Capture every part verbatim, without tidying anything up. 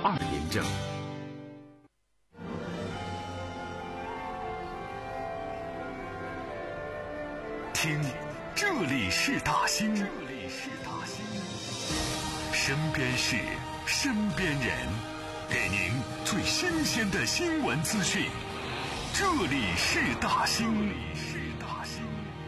二年证。听，这里是大兴，这里是大兴，身边事，身边人，给您最新鲜的新闻资讯。这里是大兴，这里是大兴。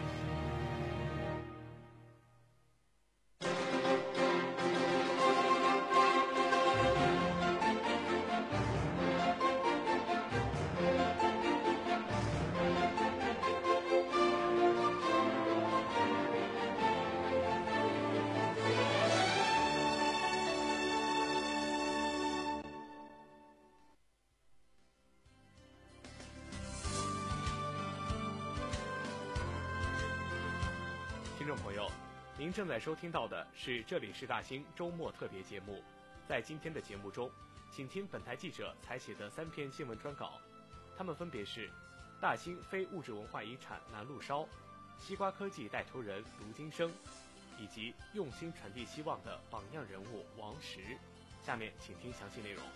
听众朋友，您正在收听到的是这里是大兴周末特别节目。在今天的节目中，请听本台记者采写的三篇新闻专稿，它们分别是大兴非物质文化遗产南路烧、西瓜科技带头人卢金生，以及用心传递希望的榜样人物王石。下面请听详细内容。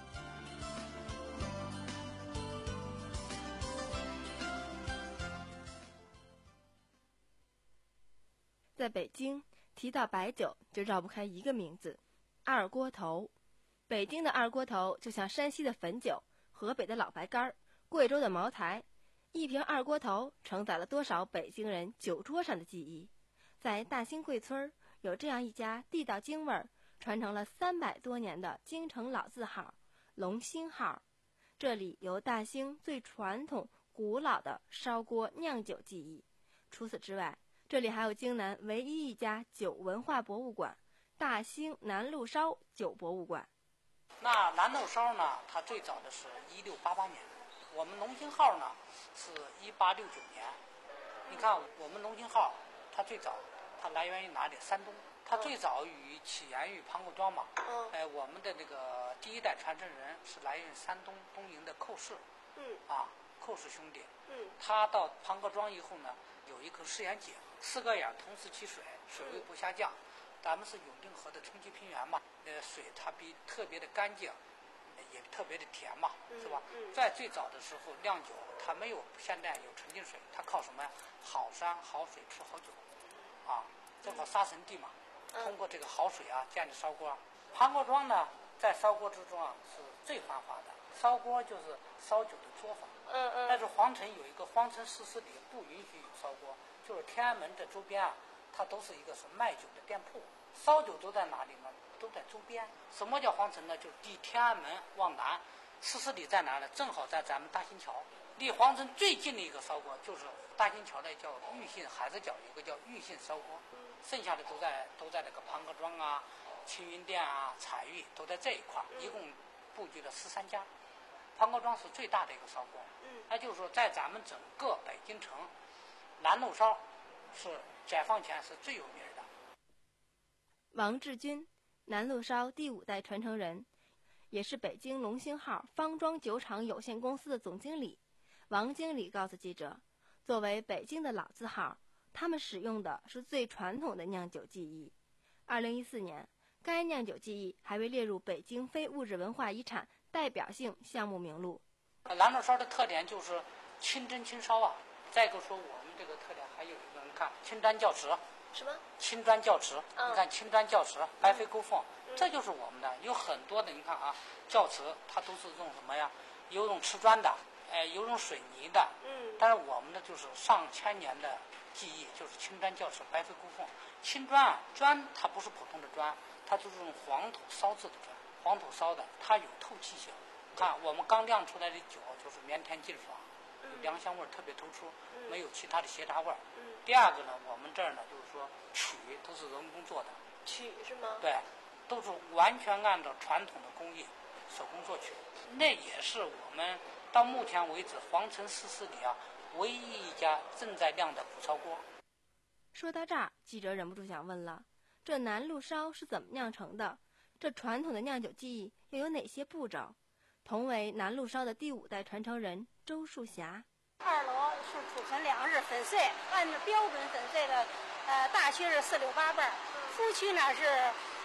在北京，提到白酒就绕不开一个名字——二锅头。北京的二锅头就像山西的汾酒、河北的老白干、贵州的茅台，一瓶二锅头承载了多少北京人酒桌上的记忆。在大兴贵村，有这样一家地道京味儿、传承了三百多年的京城老字号——龙兴号。这里有大兴最传统、古老的烧锅酿酒技艺。除此之外，这里还有京南唯一一家酒文化博物馆——大兴南路烧酒博物馆。 那南路烧呢，它最早的是一六八八年，我们龙兴号呢是一八六九年。你看我们龙兴号，它最早它来源于哪里？山东。它最早于起源于庞各庄嘛。嗯。哎，我们的那个第一代传承人是来源于山东东营的寇氏。嗯。啊，寇氏兄弟。嗯。他到庞各庄以后呢，有一口试验井，四个眼同时起水，水位不下降。咱们是永定河的冲积平原嘛，呃，水它比特别的干净，也特别的甜嘛，是吧？嗯嗯、在最早的时候酿酒，它没有现在有纯净水，它靠什么呀？好山好水出好酒，啊，这靠杀神地嘛。通过这个好水啊，建立烧锅。庞各庄呢，在烧锅之中啊是最繁华的。烧锅就是烧酒的作坊。嗯嗯。但是皇城有一个皇城四十里不允许有烧锅，就是天安门这周边啊，它都是一个是卖酒的店铺，烧酒都在哪里呢？都在周边。什么叫皇城呢？就是离天安门往南四十里在哪呢？正好在咱们大兴桥。离皇城最近的一个烧锅就是大兴桥的叫玉信海子角，有个叫玉信烧锅，剩下的都在都在那个庞各庄啊、青云店啊、彩玉都在这一块，一共布局了十三家。庞各庄是最大的一个烧锅，那就是说在咱们整个北京城，南路烧是解放前是最有名的。 王志军，南路烧第五代传承人，也是北京龙兴号方庄酒厂有限公司的总经理。王经理告诉记者，作为北京的老字号，他们使用的是最传统的酿酒技艺。二零一四年，该酿酒技艺还被列入北京非物质文化遗产代表性项目名录。 南路烧的特点就是清蒸清烧啊。再一个说，我们这个特点还有一个，你看青砖窖瓷。 什么？ 青砖窖瓷。嗯、你看青砖窖瓷、白飞勾凤，嗯、这就是我们的。有很多的，你看啊，窖瓷它都是用什么呀？有用瓷砖的，哎，有用水泥的。嗯。但是我们的就是上千年的技艺，就是青砖窖瓷、白飞勾凤。青砖啊，砖它不是普通的砖，它就是用黄土烧制的砖，黄土烧的，它有透气性。看我们刚酿出来的酒就是绵甜劲爽，有良香味特别突出，没有其他的斜杂味。第二个呢，我们这儿呢就是说曲都是人工做的。 曲是吗？ 对，都是完全按照传统的工艺手工做曲。那也是我们到目前为止皇城四十里啊唯一一家正在酿的古烧锅。 说到这儿，记者忍不住想问了，这南路烧是怎么酿成的？这传统的酿酒技艺又有哪些步骤？同为南路烧的第五代传承人周树霞。 二楼是储存粮食粉碎，按照标准粉碎的，呃，大区是四六八瓣，夫区呢是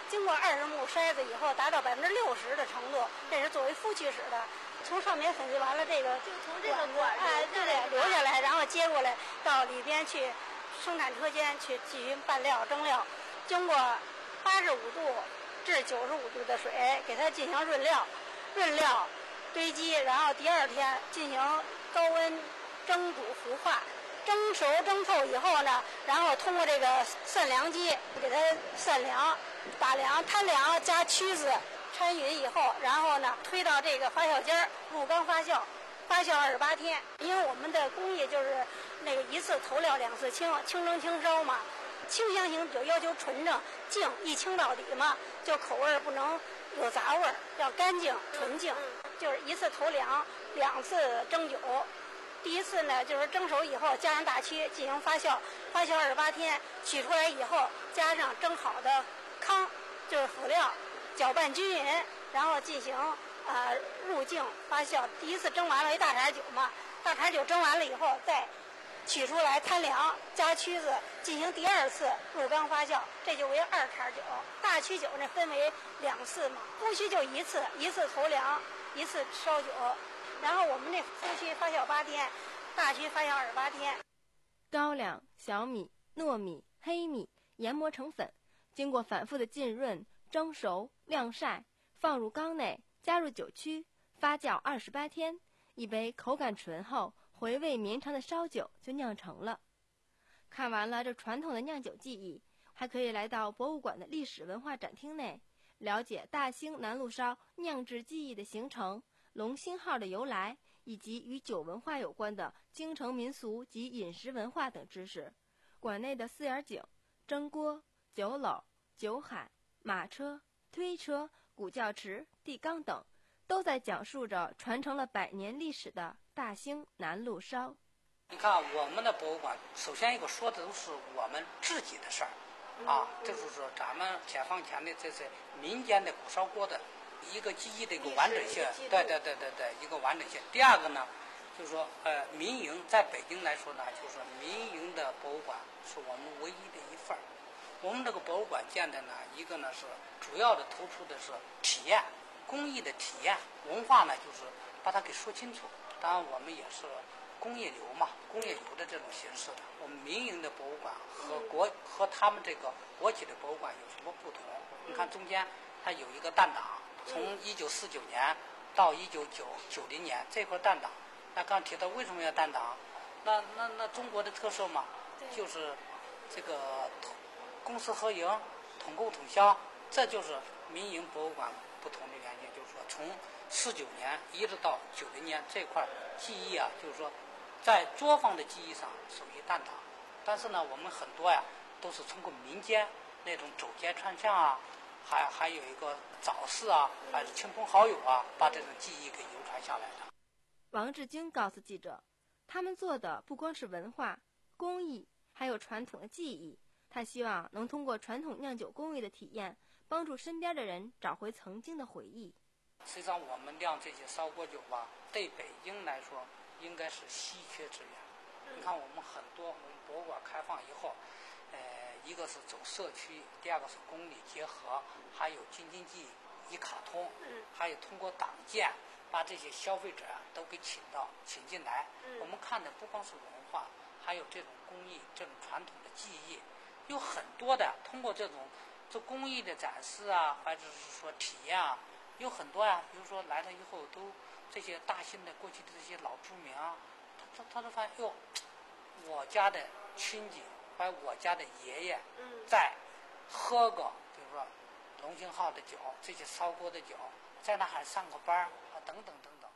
经过二十目筛子以后，达到百分之六十的程度，这是作为夫妻使的。从上面粉碎完了，这个就从这个管哎，对对，留下来，然后接过来到里边去生产车间去进行拌料、蒸料，经过八十五度至九十五度的水给它进行润料，润料堆积，然后第二天进行高温蒸煮糊化。蒸熟蒸透以后呢，然后通过这个散凉机给它散凉、打凉、摊凉加曲子掺匀以后，然后呢推到这个发酵间儿入缸发酵，发酵二十八天。因为我们的工艺就是那个一次投料两次清，清蒸清烧嘛。清香型酒要求纯正净，一清到底嘛，就口味不能有杂味儿，要干净纯净。就是一次投凉，两次蒸酒。第一次呢，就是蒸熟以后加上大曲进行发酵，发酵二十八天，取出来以后加上蒸好的糠，就是辅料，搅拌均匀，然后进行呃入境发酵。第一次蒸完了一大碴酒嘛，大碴酒蒸完了以后再取出来摊凉，加曲子进行第二次入缸发酵，这就为二碴酒。大曲酒呢分为两次嘛，夫曲就一次，一次投凉，一次烧酒。然后我们这夫曲发酵八天，大曲发酵二十八天。 高粱、小米、糯米、黑米研磨成粉，经过反复的浸润、蒸熟、晾晒，放入缸内，加入酒曲，发酵二十八天，一杯口感醇厚、回味绵长的烧酒就酿成了。看完了这传统的酿酒技艺，还可以来到博物馆的历史文化展厅内，了解大兴南路烧酿制技艺的形成、龙兴号的由来，以及与酒文化有关的京城民俗及饮食文化等知识。馆内的四眼井、蒸锅、酒篓、酒海、马车、推车、古教池、地缸等，都在讲述着传承了百年历史的大兴南路烧。 你看我们的博物馆，首先一个说的都是我们自己的事儿，啊，就是说咱们解放前的这些民间的古烧锅的一个记忆的一个完整性，对对对对对，一个完整性。第二个呢，就是说，呃，民营在北京来说呢，就是说民营的博物馆是我们唯一的一份儿。我们这个博物馆建的呢，一个呢是主要的突出的是体验，工艺的体验，文化呢就是把它给说清楚。当然，我们也是工业流嘛，工业流的这种形式的。我们民营的博物馆和国和他们这个国企的博物馆有什么不同？你看中间它有一个弹档。从一九四九年到一九九零年这块弹档，那刚提到为什么要弹档？那那那中国的特色嘛，就是这个公私合营、统购统销，这就是民营博物馆不同的原因。就是说，从四九年一直到九零年这块技艺啊，就是说在作坊的技艺上属于弹档，但是呢，我们很多呀都是通过民间那种走街串巷啊。还还有一个早市啊，还是亲朋好友啊，把这种技艺给流传下来的。 王志军告诉记者，他们做的不光是文化、工艺，还有传统的技艺。他希望能通过传统酿酒工艺的体验，帮助身边的人找回曾经的回忆。 实际上，我们酿这些烧锅酒吧，对北京来说应该是稀缺资源。你看，我们很多我们博物馆开放以后。呃，一个是走社区，第二个是公理结合，还有京津冀一卡通，还有通过党建把这些消费者啊都给请到请进来。我们看的不光是文化，还有这种工艺、这种传统的技艺，有很多的通过这种这工艺的展示啊，或者是说体验啊，有很多呀、啊。比如说来了以后，都这些大兴的过去的这些老住民啊，他他他都发现哟，我家的亲戚。还有我家的爷爷在喝个，比如说龙兴号的酒，这些烧锅的酒，在那还上个班啊，等等等等。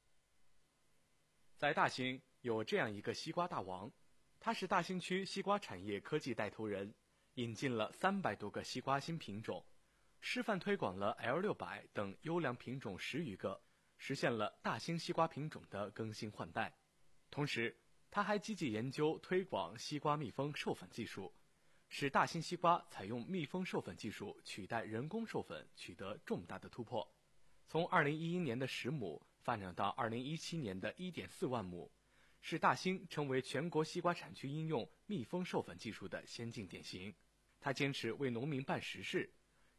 在大兴有这样一个西瓜大王，他是大兴区西瓜产业科技带头人，引进了三百多个西瓜新品种，示范推广了 L 六百 等优良品种十余个，实现了大兴西瓜品种的更新换代。同时他还积极研究推广西瓜密封授粉技术，使大兴西瓜采用密封授粉技术取代人工授粉取得重大的突破。从二零一一年的十亩发展到二零一七年的 一点四万亩，使大兴成为全国西瓜产区应用密封授粉技术的先进典型。他坚持为农民办实事，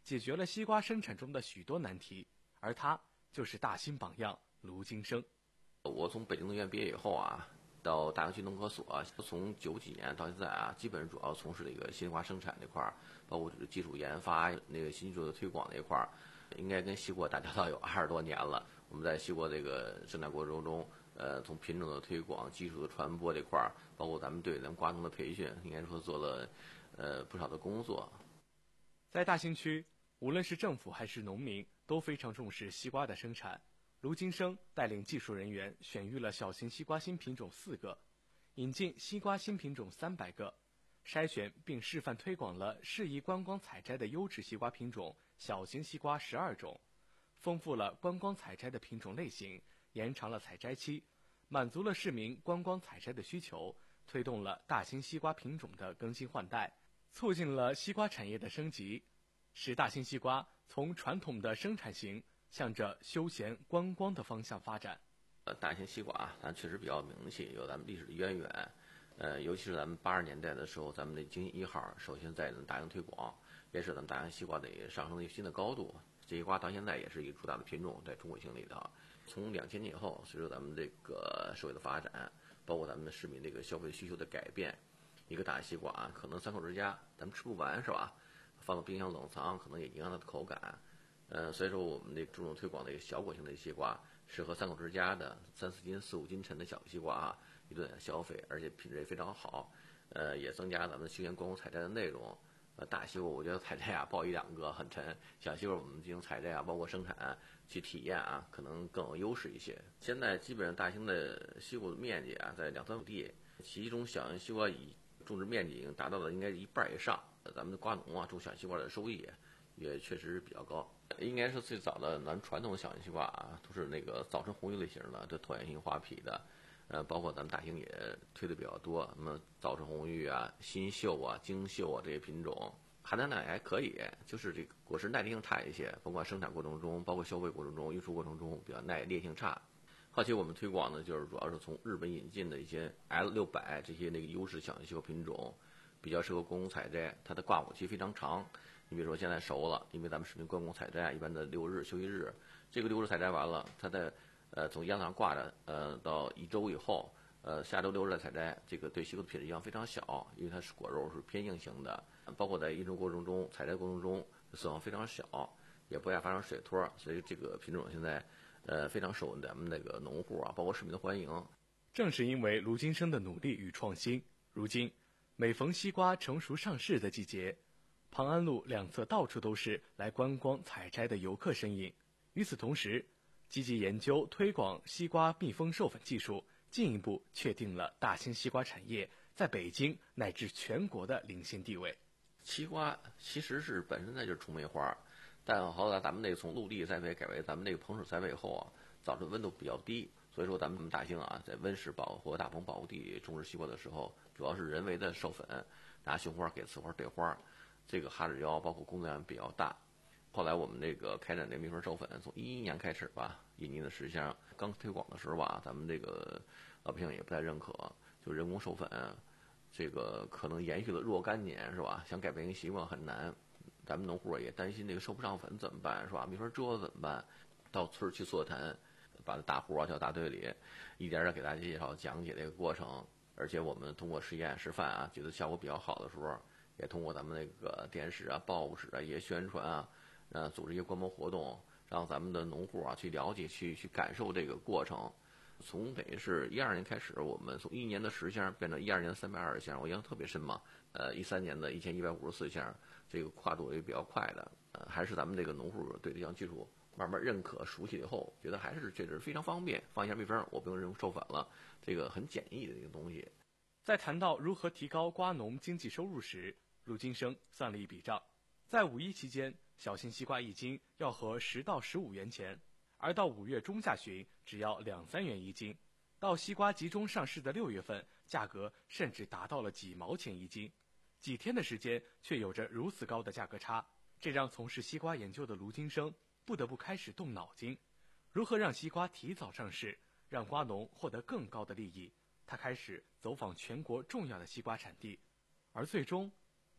解决了西瓜生产中的许多难题，而他就是大兴榜样卢金生。 我从北京农学院毕业以后啊，到大兴区农科所，从九几年到现在啊，基本上主要从事这个西瓜生产这块儿，包括技术研发、那个新技术的推广这块儿，应该跟西瓜打交道有二十多年了。我们在西瓜这个生产过程中，呃，从品种的推广、技术的传播这块儿，包括咱们对咱们瓜农的培训，应该说做了呃不少的工作。 在大兴区，无论是政府还是农民，都非常重视西瓜的生产。卢金生带领技术人员选育了小型西瓜新品种四个，引进西瓜新品种三百个，筛选并示范推广了适宜观光采摘的优质西瓜品种小型西瓜十二种，丰富了观光采摘的品种类型，延长了采摘期，满足了市民观光采摘的需求，推动了大兴西瓜品种的更新换代，促进了西瓜产业的升级，使大兴西瓜从传统的生产型向着休闲观光的方向发展。 呃，大兴西瓜啊，咱确实比较有名气，有咱们历史的渊源。呃，尤其是咱们八十年代的时候，咱们的京一号首先在大兴推广，也是咱们大兴西瓜的上升了一个新的高度。这西瓜到现在也是一个主打的品种，在中国境里头。从两千年以后，随着咱们这个社会的发展，包括咱们的市民这个消费需求的改变，一个大西瓜啊，可能三口之家咱们吃不完是吧？放到冰箱冷藏，可能也影响它的口感。呃，所以说我们这注重推广的一个小果型的西瓜，适合三口之家的三四斤、四五斤沉的小西瓜啊，一顿消费，而且品质也非常好。呃，也增加咱们休闲观光采摘的内容。呃，大西瓜我觉得采摘啊，抱一两个很沉，小西瓜我们进行采摘啊，包括生产去体验啊，可能更有优势一些。现在基本上大兴的西瓜的面积啊，在两三亩地，其中小型西瓜以种植面积已经达到了应该是一半以上。咱们的瓜农啊，种小西瓜的收益也确实比较高。应该是最早的咱传统的小型西瓜啊，都是那个早晨红玉类型的，这椭圆形花皮的。呃，包括咱们大兴也推的比较多，什么早晨红玉啊、新秀啊、精秀啊这些品种，含糖量也还可以，就是这个果实耐裂性差一些，甭管生产过程中，包括消费过程中、运输过程中比较耐裂性差。后期我们推广呢，就是主要是从日本引进的一些 L 六百这些那个优势小型西瓜品种，比较适合观光采摘，它的挂果期非常长。你比如说现在熟了，因为咱们市民观光采摘一般的六日休息日，这个六日采摘完了，它在呃从秧子上挂着，呃到一周以后，呃下周六日再采摘，这个对西瓜的品质影响非常小，因为它是果肉是偏硬型的，包括在运输过程中、采摘过程中损耗非常小，也不爱发生水脱，所以这个品种现在呃非常受咱们那个农户啊，包括市民的欢迎。 正是因为卢金生的努力与创新，如今每逢西瓜成熟上市的季节，庞安路两侧到处都是来观光采摘的游客身影。与此同时，积极研究推广西瓜密封授粉技术，进一步确定了大兴西瓜产业在北京乃至全国的领先地位。 西瓜其实是本身它就是虫媒花，但后来咱们那个从陆地栽培改为咱们那个棚室栽培以后啊，造成温度比较低，所以说咱们大兴啊，在温室保护和大棚保护地种植西瓜的时候，主要是人为的授粉，拿雄花给雌花对花，这个哈指标包括工作量比较大。后来我们这个开展这个密封授粉，从一一年开始吧，引进的实项刚推广的时候吧，咱们这个老百姓也不太认可，就人工授粉，这个可能延续了若干年是吧？想改变一个习惯很难，咱们农户也担心这个授不上粉怎么办是吧？没法遮怎么办？到村去座谈，把大户啊叫大队里，一点点给大家介绍讲解这个过程，而且我们通过实验示范啊，觉得效果比较好的时候，也通过咱们那个电视啊、报纸啊一些宣传啊。呃，组织一些观摩活动，让咱们的农户啊去了解、去去感受这个过程。从等于是一二年开始，我们从一年的十箱变成一二年的三百二十箱，我印象特别深嘛。呃，一三年的一千一百五十四箱，这个跨度也比较快的。呃，还是咱们这个农户对这项技术慢慢认可、熟悉以后，觉得还是确实非常方便，放一下密封，我不用人工授粉了，这个很简易的一个东西。 在谈到如何提高瓜农经济收入时，卢金生算了一笔账，在五一期间，小型西瓜一斤要合十到十五元钱，而到五月中下旬只要两三元一斤，到西瓜集中上市的六月份，价格甚至达到了几毛钱一斤。几天的时间却有着如此高的价格差，这让从事西瓜研究的卢金生不得不开始动脑筋，如何让西瓜提早上市，让瓜农获得更高的利益。他开始走访全国重要的西瓜产地，而最终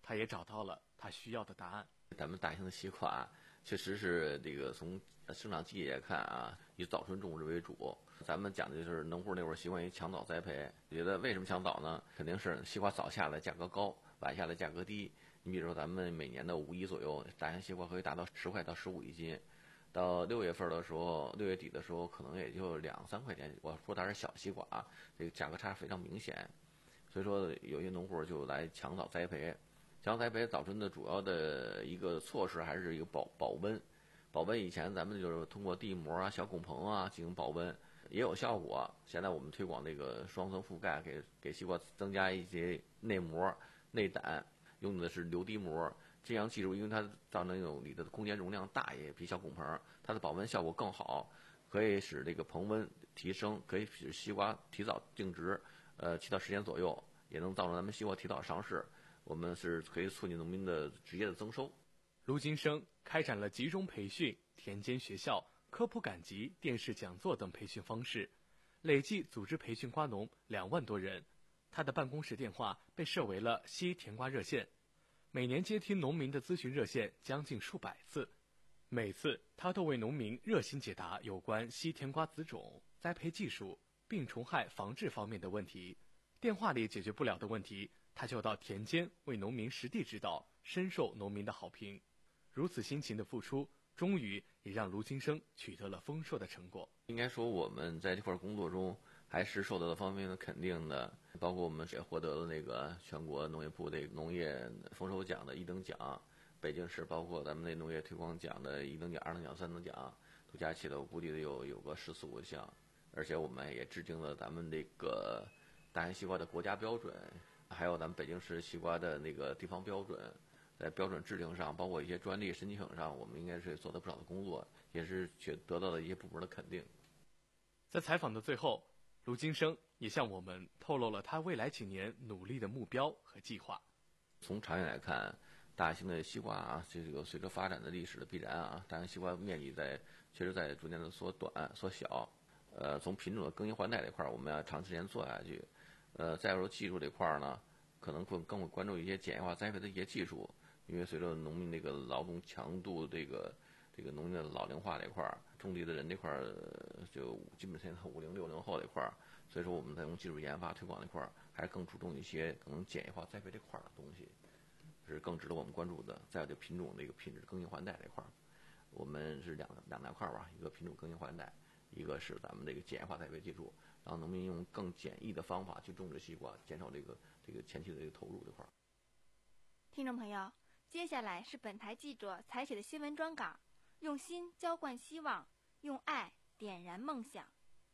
他也找到了他需要的答案。 咱们大兴的西瓜确实是这个从生长季节看啊，以早春种植为主。咱们讲的就是农户那会儿习惯于抢早栽培，觉得为什么抢早呢？肯定是西瓜早下来价格高，晚下来价格低。你比如说咱们每年的五一左右，大兴西瓜可以达到十块到十五一斤，到六月份的时候，六月底的时候可能也就两三块钱。我说它是小西瓜啊，这个价格差非常明显。所以说有些农户就来抢早栽培。抢早栽培早春的主要的一个措施还是一个保保温。保温以前咱们就是通过地膜啊、小拱棚啊进行保温，也有效果。现在我们推广那个双层覆盖，给给西瓜增加一些内膜、内胆，用的是流滴膜。这样技术，因为它造成那种里的空间容量大，也比小拱棚，它的保温效果更好，可以使这个棚温提升，可以使西瓜提早定植，呃，七到十天左右，也能造成咱们西瓜提早上市。我们是可以促进农民的直接的增收。 卢金生开展了集中培训、田间学校、科普赶集、电视讲座等培训方式，累计组织培训瓜农两万多人。他的办公室电话被设为了西甜瓜热线，每年接听农民的咨询热线将近数百次，每次他都为农民热心解答有关西甜瓜子种、栽培技术、病虫害防治方面的问题。电话里解决不了的问题，他就到田间为农民实地指导，深受农民的好评。如此辛勤的付出，终于也让卢金生取得了丰硕的成果。 应该说我们在这块工作中还是受到了方面的肯定的，包括我们也获得了那个全国农业部的农业丰收奖的一等奖，北京市包括咱们那农业推广奖的一等奖、二等奖、三等奖，都加起来我估计有有个十四五项。而且我们也制定了咱们这个大兴西瓜的国家标准，还有咱们北京市西瓜的那个地方标准。在标准制定上，包括一些专利申请上，我们应该是做了不少的工作，也是去得到了一些部门的肯定。 在采访的最后，卢金生也向我们透露了他未来几年努力的目标和计划。 从长远来看，大兴的西瓜啊，这个随着发展的历史的必然啊，大兴西瓜面积在确实在逐渐的缩短、缩小。呃，从品种的更新换代这块，我们要长时间做下去。呃，再说技术这块呢，可能会更会关注一些简易化栽培的一些技术。因为随着农民这个劳动强度，这个这个农民的老龄化这块儿，种地的人这块儿就基本现在五零六零后这块儿，所以说我们在用技术研发推广这块儿，还是更注重一些可能简易化栽培这块儿的东西，是更值得我们关注的。再有这品种这个品质更新换代这块儿，我们是两两大块儿吧，一个品种更新换代，一个是咱们这个简易化栽培技术，让农民用更简易的方法去种植西瓜，减少这个这个前期的这个投入这块儿。 听众朋友，接下来是本台记者采写的新闻专稿，用心浇灌希望，用爱点燃梦想。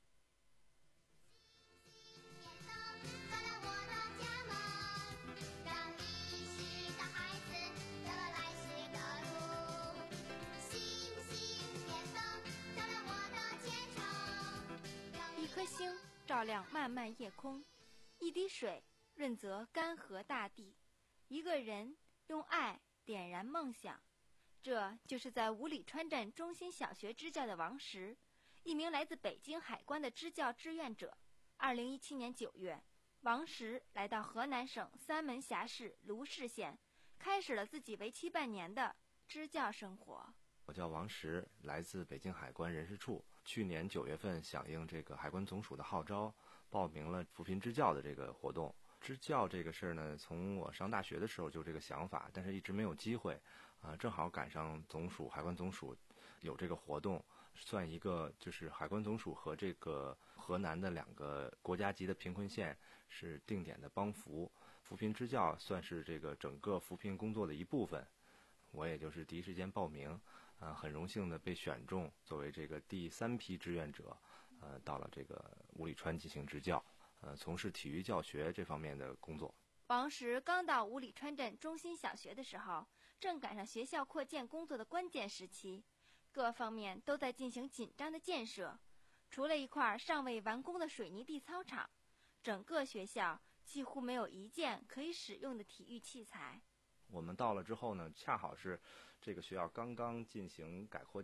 一颗星照亮漫漫夜空，一滴水润泽干涸大地，一个人用爱点燃梦想。这就是在五里川镇中心小学支教的王石，一名来自北京海关的支教志愿者。二零一七年九月，王石来到河南省三门峡市卢氏县，开始了自己为期半年的支教生活。 我叫王石，来自北京海关人事处。去年九月份响应这个海关总署的号召，报名了扶贫支教的这个活动。支教这个事儿呢，从我上大学的时候就这个想法，但是一直没有机会啊、呃，正好赶上总署海关总署有这个活动，算一个就是海关总署和这个河南的两个国家级的贫困县是定点的帮扶，扶贫支教算是这个整个扶贫工作的一部分。我也就是第一时间报名，啊、呃，很荣幸的被选中作为这个第三批志愿者，呃，到了这个五里川进行支教。呃，从事体育教学这方面的工作。 王石刚到五里川镇中心小学的时候，正赶上学校扩建工作的关键时期，各方面都在进行紧张的建设。除了一块尚未完工的水泥地操场，整个学校几乎没有一件可以使用的体育器材。 我们到了之后呢，恰好是这个学校刚刚进行改扩建，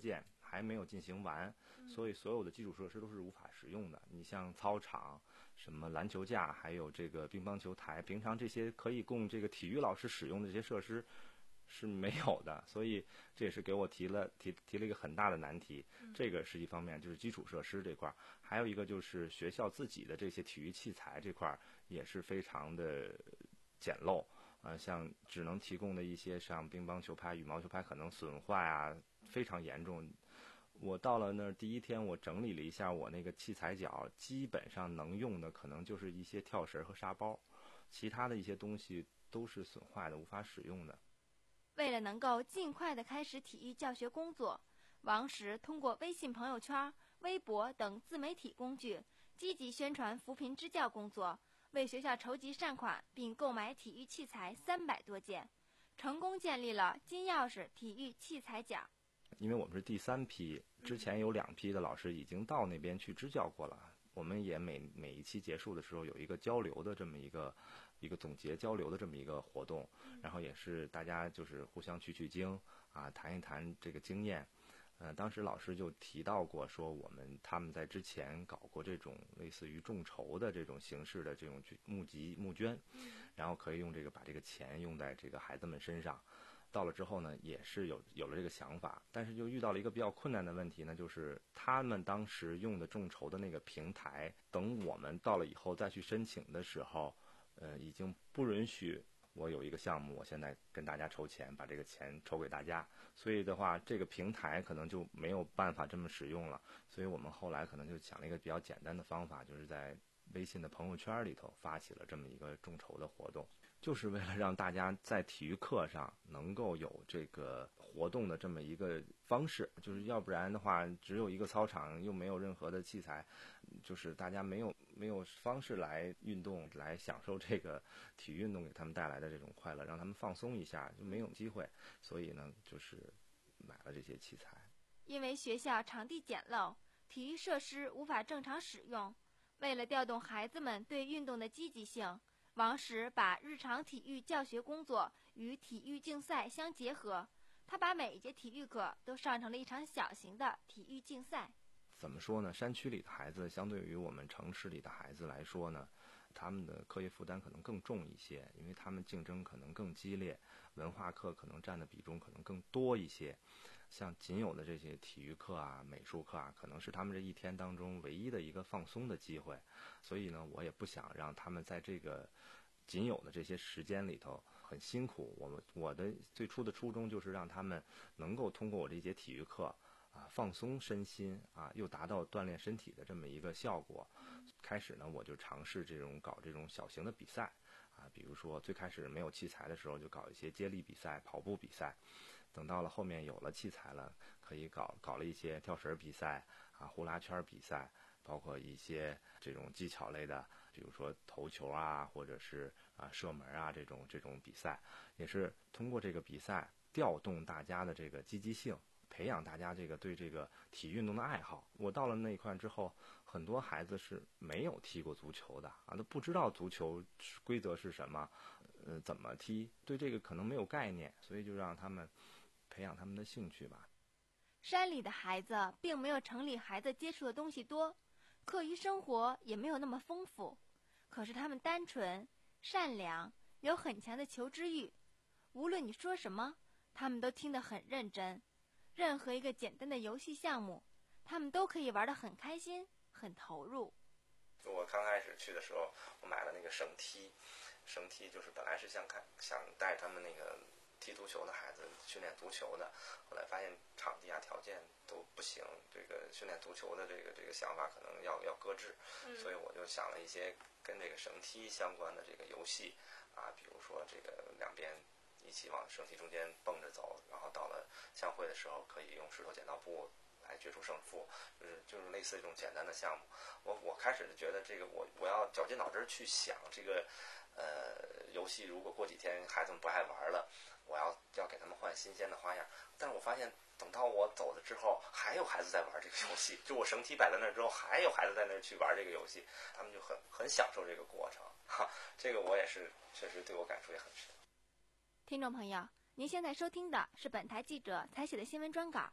还没有进行完，所以所有的基础设施都是无法使用的。你像操场、什么篮球架，还有这个乒乓球台，平常这些可以供这个体育老师使用的这些设施是没有的，所以这也是给我提了提提了一个很大的难题。这个是一方面，就是基础设施这块，还有一个就是学校自己的这些体育器材这块也是非常的简陋。呃，像只能提供的一些像乒乓球拍、羽毛球拍可能损坏啊，非常严重。我到了那儿第一天，我整理了一下我那个器材角，基本上能用的可能就是一些跳绳和沙包，其他的一些东西都是损坏的，无法使用的。 为了能够尽快地开始体育教学工作，王石通过微信朋友圈、微博等自媒体工具，积极宣传扶贫支教工作，为学校筹集善款，并购买体育器材三百多件，成功建立了金钥匙体育器材角。 因为我们是第三批，之前有两批的老师已经到那边去支教过了。我们也每每一期结束的时候有一个交流的这么一个一个总结交流的这么一个活动，然后也是大家就是互相取取经啊，谈一谈这个经验。呃，当时老师就提到过，说我们他们在之前搞过这种类似于众筹的这种形式的这种募集募捐，然后可以用这个把这个钱用在这个孩子们身上。到了之后呢，也是有有了这个想法，但是就遇到了一个比较困难的问题呢，就是他们当时用的众筹的那个平台，等我们到了以后再去申请的时候，呃，已经不允许我有一个项目，我现在跟大家筹钱，把这个钱筹给大家，所以的话，这个平台可能就没有办法这么使用了。所以我们后来可能就想了一个比较简单的方法，就是在微信的朋友圈里头发起了这么一个众筹的活动，就是为了让大家在体育课上能够有这个活动的这么一个方式，就是要不然的话，只有一个操场又没有任何的器材，就是大家没有没有方式来运动，来享受这个体育运动给他们带来的这种快乐，让他们放松一下，就没有机会。所以呢，就是买了这些器材。 因为学校场地简陋，体育设施无法正常使用，为了调动孩子们对运动的积极性，王石把日常体育教学工作与体育竞赛相结合，他把每一节体育课都上成了一场小型的体育竞赛。 怎么说呢？山区里的孩子相对于我们城市里的孩子来说呢，他们的课业负担可能更重一些，因为他们竞争可能更激烈，文化课可能占的比重可能更多一些。像仅有的这些体育课啊、美术课啊，可能是他们这一天当中唯一的一个放松的机会。所以呢，我也不想让他们在这个仅有的这些时间里头很辛苦。我们我的最初的初衷就是让他们能够通过我这节体育课啊放松身心啊，又达到锻炼身体的这么一个效果。开始呢，我就尝试这种搞这种小型的比赛啊，比如说最开始没有器材的时候，就搞一些接力比赛、跑步比赛。等到了后面有了器材了，可以搞搞了一些跳绳比赛啊、呼啦圈比赛，包括一些这种技巧类的，比如说投球啊，或者是啊射门啊这种这种比赛，也是通过这个比赛调动大家的这个积极性，培养大家这个对这个体育运动的爱好。我到了那一块之后，很多孩子是没有踢过足球的啊，都不知道足球规则是什么，呃，怎么踢，对这个可能没有概念，所以就让他们培养他们的兴趣吧。 山里的孩子并没有城里孩子接触的东西多，课余生活也没有那么丰富，可是他们单纯、善良，有很强的求知欲。无论你说什么，他们都听得很认真。任何一个简单的游戏项目，他们都可以玩得很开心、很投入。 我刚开始去的时候，我买了那个绳梯，绳梯就是本来是想看想带他们那个踢足球的孩子训练足球的，后来发现场地啊条件都不行，这个训练足球的这个这个想法可能要要搁置，嗯、所以我就想了一些跟这个绳梯相关的这个游戏啊，比如说这个两边一起往绳梯中间蹦着走，然后到了相会的时候可以用石头剪刀布来决出胜负，就是就是类似这种简单的项目。我我开始觉得这个我我要绞尽脑汁去想这个呃游戏，如果过几天孩子们不爱玩了，我要要给他们换新鲜的花样。但是我发现等到我走了之后，还有孩子在玩这个游戏，就我绳梯摆在那儿之后，还有孩子在那儿去玩这个游戏，他们就很很享受这个过程。哈，这个我也是确实对我感触也很深。 听众朋友，您现在收听的是本台记者采写的新闻专稿，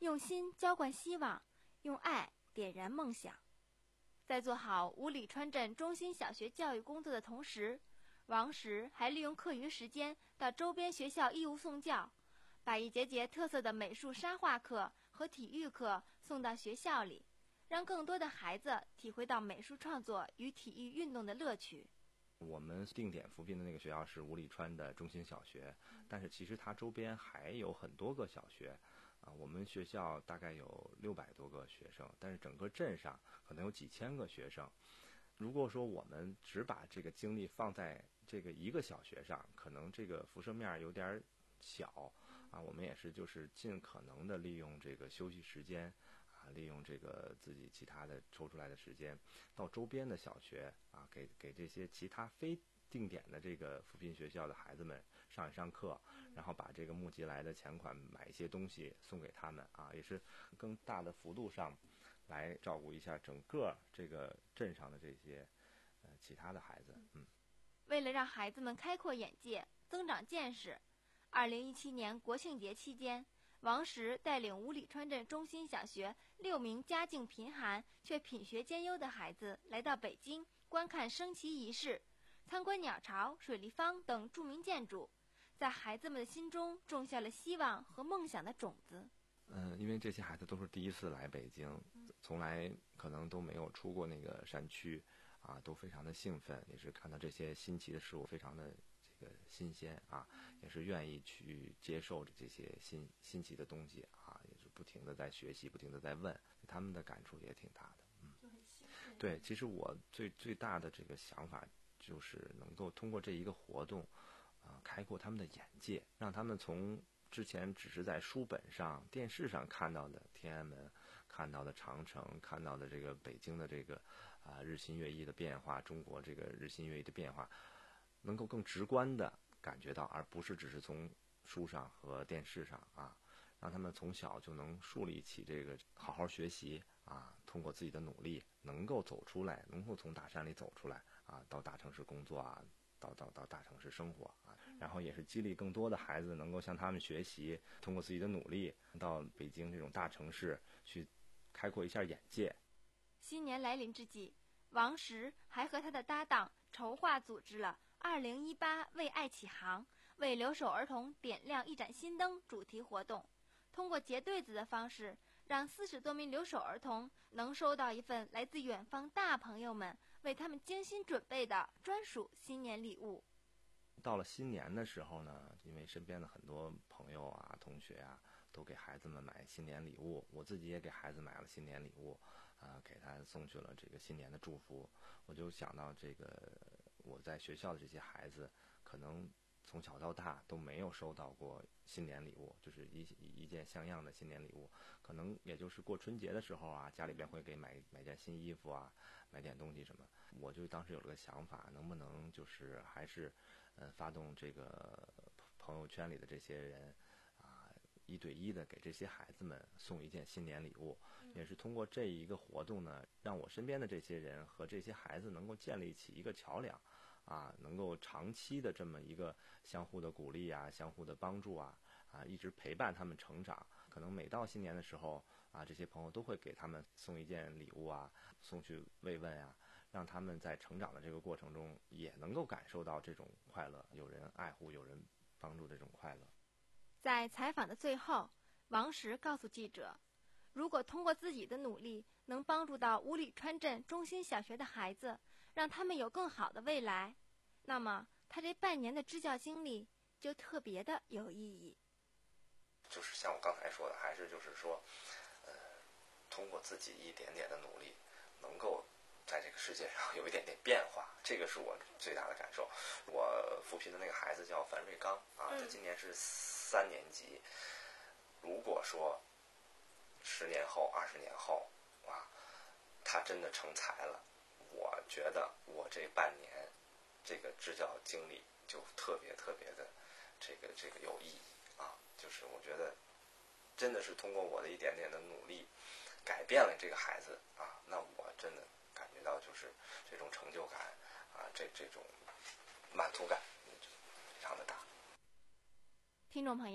用心浇灌希望，用爱点燃梦想。在做好五里川镇中心小学教育工作的同时，王石还利用课余时间到周边学校义务送教，把一节节特色的美术沙画课和体育课送到学校里，让更多的孩子体会到美术创作与体育运动的乐趣。 我们定点扶贫的那个学校是五里川的中心小学，但是其实它周边还有很多个小学啊，我们学校大概有六百多个学生，但是整个镇上可能有几千个学生。如果说我们只把这个精力放在这个一个小学上，可能这个辐射面有点小啊。我们也是就是尽可能的利用这个休息时间啊，利用这个自己其他的抽出来的时间，到周边的小学啊，给给这些其他非定点的这个扶贫学校的孩子们上一上课，然后把这个募集来的钱款买一些东西送给他们啊，也是更大的幅度上来照顾一下整个这个镇上的这些呃其他的孩子。嗯， 为了让孩子们开阔眼界、增长见识，二零一七年国庆节期间，王石带领五里川镇中心小学六名家境贫寒却品学兼优的孩子来到北京观看升旗仪式，参观鸟巢、水立方等著名建筑，在孩子们的心中种下了希望和梦想的种子。 嗯，因为这些孩子都是第一次来北京，从来可能都没有出过那个山区啊，都非常的兴奋，也是看到这些新奇的事物非常的这个新鲜啊，也是愿意去接受这些新新奇的东西啊，也是不停的在学习，不停的在问，他们的感触也挺大的。嗯，对，其实我最最大的这个想法就是能够通过这一个活动啊，开阔他们的眼界，让他们从之前只是在书本上、电视上看到的天安门、看到的长城、看到的这个北京的这个啊日新月异的变化，中国这个日新月异的变化，能够更直观的感觉到，而不是只是从书上和电视上啊，让他们从小就能树立起这个好好学习啊，通过自己的努力能够走出来，能够从大山里走出来啊，到大城市工作啊。到到到大城市生活啊，然后也是激励更多的孩子能够向他们学习，通过自己的努力到北京这种大城市去开阔一下眼界。 新年来临之际，王石还和他的搭档筹划组织了二零一八为爱启航，为留守儿童点亮一盏新灯主题活动，通过结对子的方式，让四十多名留守儿童能收到一份来自远方大朋友们为他们精心准备的专属新年礼物。 到了新年的时候呢，因为身边的很多朋友啊、同学啊，都给孩子们买新年礼物，我自己也给孩子买了新年礼物，啊、呃，给他送去了这个新年的祝福。我就想到这个我在学校的这些孩子，可能从小到大都没有收到过新年礼物，就是一一件像样的新年礼物，可能也就是过春节的时候啊，家里边会给买买件新衣服啊，买点东西什么。我就当时有了个想法，能不能就是还是呃发动这个朋友圈里的这些人啊，一对一的给这些孩子们送一件新年礼物，也是通过这一个活动呢，让我身边的这些人和这些孩子能够建立起一个桥梁。啊，能够长期的这么一个相互的鼓励啊，相互的帮助啊，啊，一直陪伴他们成长。可能每到新年的时候啊，这些朋友都会给他们送一件礼物啊，送去慰问啊，让他们在成长的这个过程中也能够感受到这种快乐，有人爱护，有人帮助这种快乐。 在采访的最后，王石告诉记者，如果通过自己的努力能帮助到五里川镇中心小学的孩子，让他们有更好的未来，那么他这半年的支教经历就特别的有意义。 就是像我刚才说的，还是就是说呃，通过自己一点点的努力，能够在这个世界上有一点点变化，这个是我最大的感受。我扶贫的那个孩子叫樊瑞刚啊，他今年是三年级。如果说十年后、二十年后啊，他真的成才了，我觉得我这半年这个支教经历就特别特别的这个这个有意义啊！就是我觉得真的是通过我的一点点的努力，改变了这个孩子啊，那我真的感觉到就是这种成就感啊，这这种满足感非常的大。 听众朋友，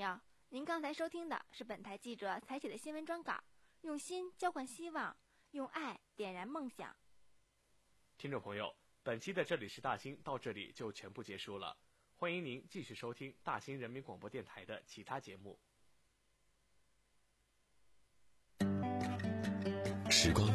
您刚才收听的是本台记者采写的新闻专稿，用心交换希望，用爱点燃梦想。 听众朋友，本期的这里是大兴到这里就全部结束了，欢迎您继续收听大兴人民广播电台的其他节目。 时光